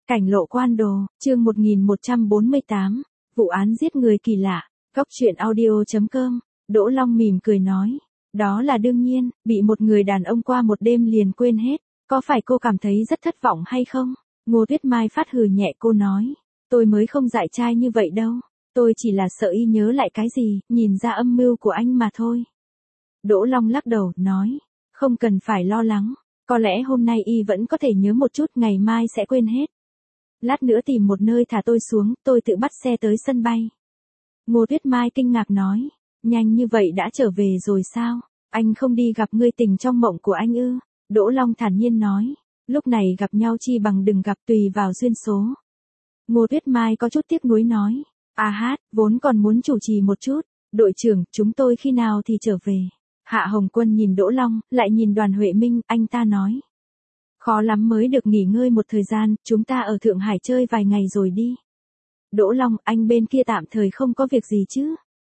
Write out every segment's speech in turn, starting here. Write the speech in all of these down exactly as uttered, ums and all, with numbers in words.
Cảnh lộ quan đồ, chương một nghìn một trăm bốn mươi tám, vụ án giết người kỳ lạ, góc truyện audio chấm com, Đỗ Long mỉm cười nói, đó là đương nhiên, bị một người đàn ông qua một đêm liền quên hết, có phải cô cảm thấy rất thất vọng hay không? Ngô Tuyết Mai phát hừ nhẹ cô nói, tôi mới không dại trai như vậy đâu, tôi chỉ là sợ y nhớ lại cái gì, nhìn ra âm mưu của anh mà thôi. Đỗ Long lắc đầu, nói, không cần phải lo lắng, có lẽ hôm nay y vẫn có thể nhớ một chút, ngày mai sẽ quên hết. Lát nữa tìm một nơi thả tôi xuống, tôi tự bắt xe tới sân bay. Ngô Tuyết Mai kinh ngạc nói, nhanh như vậy đã trở về rồi sao? Anh không đi gặp người tình trong mộng của anh ư? Đỗ Long thản nhiên nói, lúc này gặp nhau chi bằng đừng gặp, tùy vào duyên số. Ngô Tuyết Mai có chút tiếc nuối nói, à hát, vốn còn muốn chủ trì một chút, đội trưởng, chúng tôi khi nào thì trở về? Hạ Hồng Quân nhìn Đỗ Long, lại nhìn Đoàn Huệ Minh, anh ta nói. Khó lắm mới được nghỉ ngơi một thời gian, chúng ta ở Thượng Hải chơi vài ngày rồi đi. Đỗ Long, anh bên kia tạm thời không có việc gì chứ?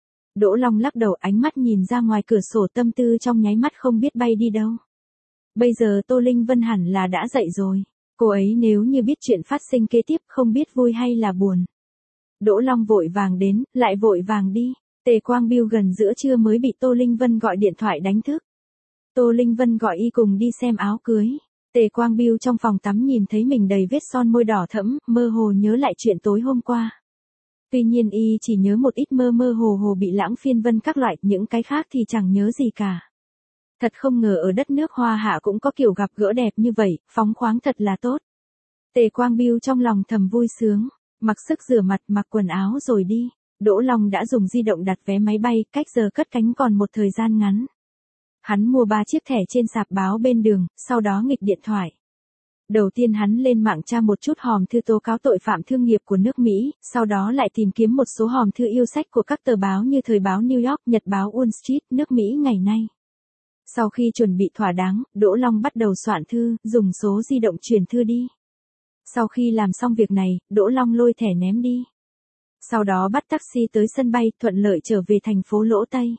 Đỗ Long lắc đầu, ánh mắt nhìn ra ngoài cửa sổ, tâm tư trong nháy mắt không biết bay đi đâu. Bây giờ Tô Linh Vân hẳn là đã dậy rồi. Cô ấy nếu như biết chuyện phát sinh kế tiếp không biết vui hay là buồn. Đỗ Long vội vàng đến, lại vội vàng đi. Tề Quang Biêu gần giữa trưa mới bị Tô Linh Vân gọi điện thoại đánh thức. Tô Linh Vân gọi y cùng đi xem áo cưới. Tề Quang Biêu trong phòng tắm nhìn thấy mình đầy vết son môi đỏ thẫm, mơ hồ nhớ lại chuyện tối hôm qua. Tuy nhiên y chỉ nhớ một ít, mơ mơ hồ hồ bị lãng phiên vân các loại, những cái khác thì chẳng nhớ gì cả. Thật không ngờ ở đất nước Hoa Hạ cũng có kiểu gặp gỡ đẹp như vậy, phóng khoáng thật là tốt. Tề Quang Biêu trong lòng thầm vui sướng, mặc sức rửa mặt, mặc quần áo rồi đi. Đỗ Long đã dùng di động đặt vé máy bay, cách giờ cất cánh còn một thời gian ngắn. Hắn mua ba chiếc thẻ trên sạp báo bên đường, sau đó nghịch điện thoại. Đầu tiên hắn lên mạng tra một chút hòm thư tố cáo tội phạm thương nghiệp của nước Mỹ, sau đó lại tìm kiếm một số hòm thư yêu sách của các tờ báo như Thời báo New York, Nhật báo Wall Street, nước Mỹ ngày nay. Sau khi chuẩn bị thỏa đáng, Đỗ Long bắt đầu soạn thư, dùng số di động truyền thư đi. Sau khi làm xong việc này, Đỗ Long lôi thẻ ném đi. Sau đó bắt taxi tới sân bay, thuận lợi trở về thành phố Lỗ Tây.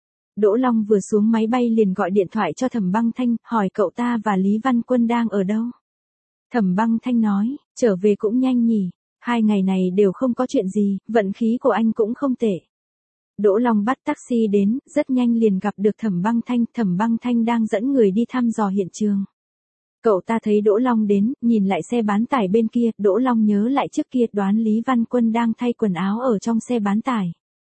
Đỗ Long vừa xuống máy bay liền gọi điện thoại cho Thẩm Băng Thanh, hỏi cậu ta và Lý Văn Quân đang ở đâu. Thẩm Băng Thanh nói, trở về cũng nhanh nhỉ, hai ngày này đều không có chuyện gì, vận khí của anh cũng không tệ. Đỗ Long bắt taxi đến, rất nhanh liền gặp được Thẩm Băng Thanh, Thẩm Băng Thanh đang dẫn người đi thăm dò hiện trường. Cậu ta thấy Đỗ Long đến, nhìn lại xe bán tải bên kia, Đỗ Long nhớ lại trước kia đoán Lý Văn Quân đang thay quần áo ở trong xe bán tải.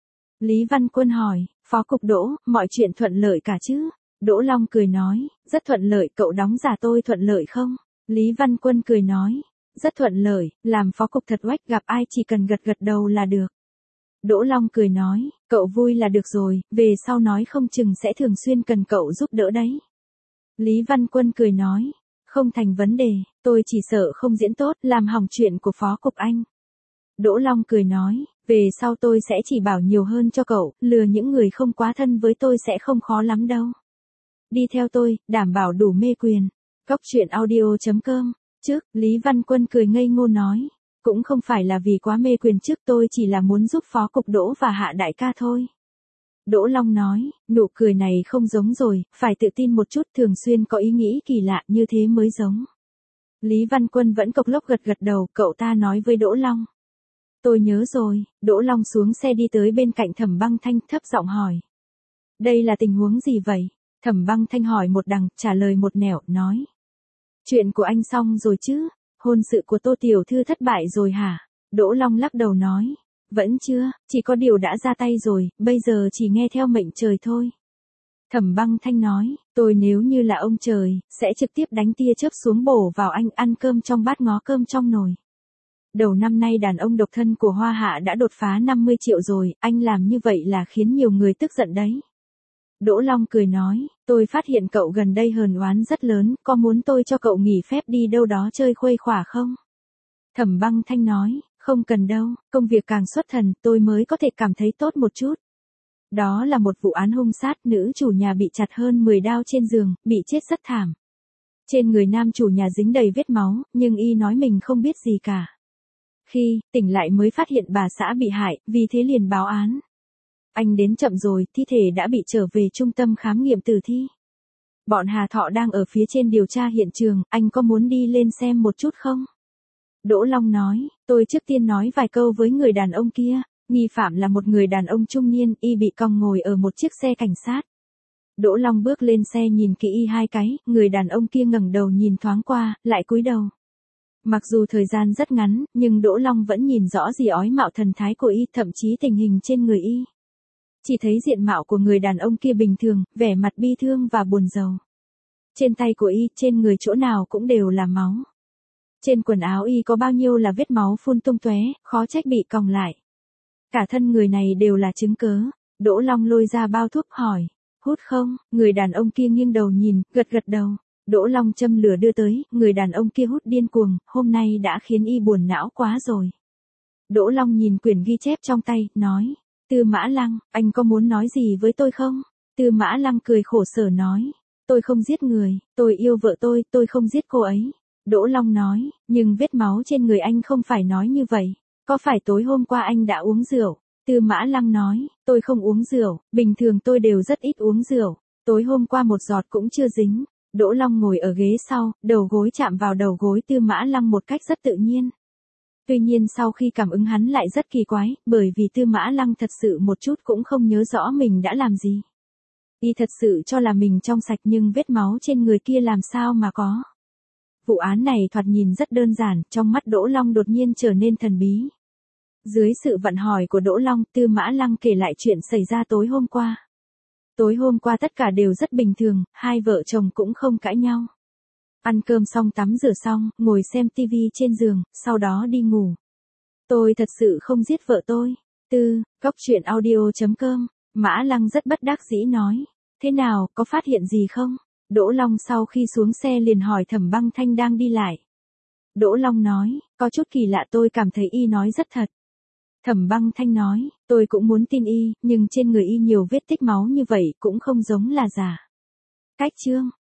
Lý Văn Quân hỏi, Phó Cục Đỗ, mọi chuyện thuận lợi cả chứ? Đỗ Long cười nói, rất thuận lợi, cậu đóng giả tôi thuận lợi không? Lý Văn Quân cười nói, rất thuận lợi, làm Phó Cục thật oách, gặp ai chỉ cần gật gật đầu là được. Đỗ Long cười nói, cậu vui là được rồi, về sau nói không chừng sẽ thường xuyên cần cậu giúp đỡ đấy. Lý Văn Quân cười nói, không thành vấn đề, tôi chỉ sợ không diễn tốt, làm hỏng chuyện của Phó Cục anh. Đỗ Long cười nói, về sau tôi sẽ chỉ bảo nhiều hơn cho cậu, lừa những người không quá thân với tôi sẽ không khó lắm đâu. Đi theo tôi, đảm bảo đủ mê quyền. Góc truyện audio chấm com, trước, Lý Văn Quân cười ngây ngô nói, cũng không phải là vì quá mê quyền trước, tôi chỉ là muốn giúp Phó Cục Đỗ và Hạ đại ca thôi. Đỗ Long nói, nụ cười này không giống rồi, phải tự tin một chút, thường xuyên có ý nghĩ kỳ lạ như thế mới giống. Lý Văn Quân vẫn cộc lốc gật gật đầu, cậu ta nói với Đỗ Long. Tôi nhớ rồi. Đỗ Long xuống xe đi tới bên cạnh Thẩm Băng Thanh, thấp giọng hỏi. Đây là tình huống gì vậy? Thẩm Băng Thanh hỏi một đằng, trả lời một nẻo, nói. Chuyện của anh xong rồi chứ? Hôn sự của Tô Tiểu Thư thất bại rồi hả? Đỗ Long lắc đầu nói. Vẫn chưa, chỉ có điều đã ra tay rồi, bây giờ chỉ nghe theo mệnh trời thôi. Thẩm Băng Thanh nói, tôi nếu như là ông trời, sẽ trực tiếp đánh tia chớp xuống bổ vào anh, ăn cơm trong bát ngó cơm trong nồi. Đầu năm nay đàn ông độc thân của Hoa Hạ đã đột phá năm mươi triệu rồi, anh làm như vậy là khiến nhiều người tức giận đấy. Đỗ Long cười nói, tôi phát hiện cậu gần đây hờn oán rất lớn, có muốn tôi cho cậu nghỉ phép đi đâu đó chơi khuây khỏa không? Thẩm Băng Thanh nói, không cần đâu, công việc càng xuất thần, tôi mới có thể cảm thấy tốt một chút. Đó là một vụ án hung sát, nữ chủ nhà bị chặt hơn mười đao trên giường, bị chết rất thảm. Trên người nam chủ nhà dính đầy vết máu, nhưng y nói mình không biết gì cả. Khi tỉnh lại mới phát hiện bà xã bị hại, vì thế liền báo án. Anh đến chậm rồi, thi thể đã bị trở về trung tâm khám nghiệm tử thi. Bọn Hà Thọ đang ở phía trên điều tra hiện trường, anh có muốn đi lên xem một chút không? Đỗ Long nói, tôi trước tiên nói vài câu với người đàn ông kia, nghi phạm là một người đàn ông trung niên, y bị còng ngồi ở một chiếc xe cảnh sát. Đỗ Long bước lên xe nhìn kỹ y hai cái, người đàn ông kia ngẩng đầu nhìn thoáng qua, lại cúi đầu. Mặc dù thời gian rất ngắn, nhưng Đỗ Long vẫn nhìn rõ gì ói mạo thần thái của y, thậm chí tình hình trên người y. Chỉ thấy diện mạo của người đàn ông kia bình thường, vẻ mặt bi thương và buồn rầu. Trên tay của y, trên người chỗ nào cũng đều là máu. Trên quần áo y có bao nhiêu là vết máu phun tung tóe, khó trách bị còng lại. Cả thân người này đều là chứng cớ. Đỗ Long lôi ra bao thuốc hỏi, hút không? Người đàn ông kia nghiêng đầu nhìn, gật gật đầu. Đỗ Long châm lửa đưa tới, người đàn ông kia hút điên cuồng, hôm nay đã khiến y buồn não quá rồi. Đỗ Long nhìn quyển ghi chép trong tay, nói, Tư Mã Lăng, anh có muốn nói gì với tôi không? Tư Mã Lăng cười khổ sở nói, tôi không giết người, tôi yêu vợ tôi, tôi không giết cô ấy. Đỗ Long nói, nhưng vết máu trên người anh không phải nói như vậy, có phải tối hôm qua anh đã uống rượu? Tư Mã Lăng nói, tôi không uống rượu, bình thường tôi đều rất ít uống rượu, tối hôm qua một giọt cũng chưa dính. Đỗ Long ngồi ở ghế sau, đầu gối chạm vào đầu gối Tư Mã Lăng một cách rất tự nhiên. Tuy nhiên sau khi cảm ứng hắn lại rất kỳ quái, bởi vì Tư Mã Lăng thật sự một chút cũng không nhớ rõ mình đã làm gì. Y thật sự cho là mình trong sạch nhưng vết máu trên người kia làm sao mà có. Vụ án này thoạt nhìn rất đơn giản, trong mắt Đỗ Long đột nhiên trở nên thần bí. Dưới sự vận hỏi của Đỗ Long, Tư Mã Lăng kể lại chuyện xảy ra tối hôm qua. Tối hôm qua tất cả đều rất bình thường, hai vợ chồng cũng không cãi nhau. Ăn cơm xong tắm rửa xong, ngồi xem tivi trên giường, sau đó đi ngủ. Tôi thật sự không giết vợ tôi. Tư, Cóc truyện audio chấm com, Mã Lăng rất bất đắc dĩ nói. Thế nào, có phát hiện gì không? Đỗ Long sau khi xuống xe liền hỏi Thẩm Băng Thanh đang đi lại. Đỗ Long nói, có chút kỳ lạ, tôi cảm thấy y nói rất thật. Thẩm Băng Thanh nói, tôi cũng muốn tin y, nhưng trên người y nhiều vết tích máu như vậy cũng không giống là giả. Cách chương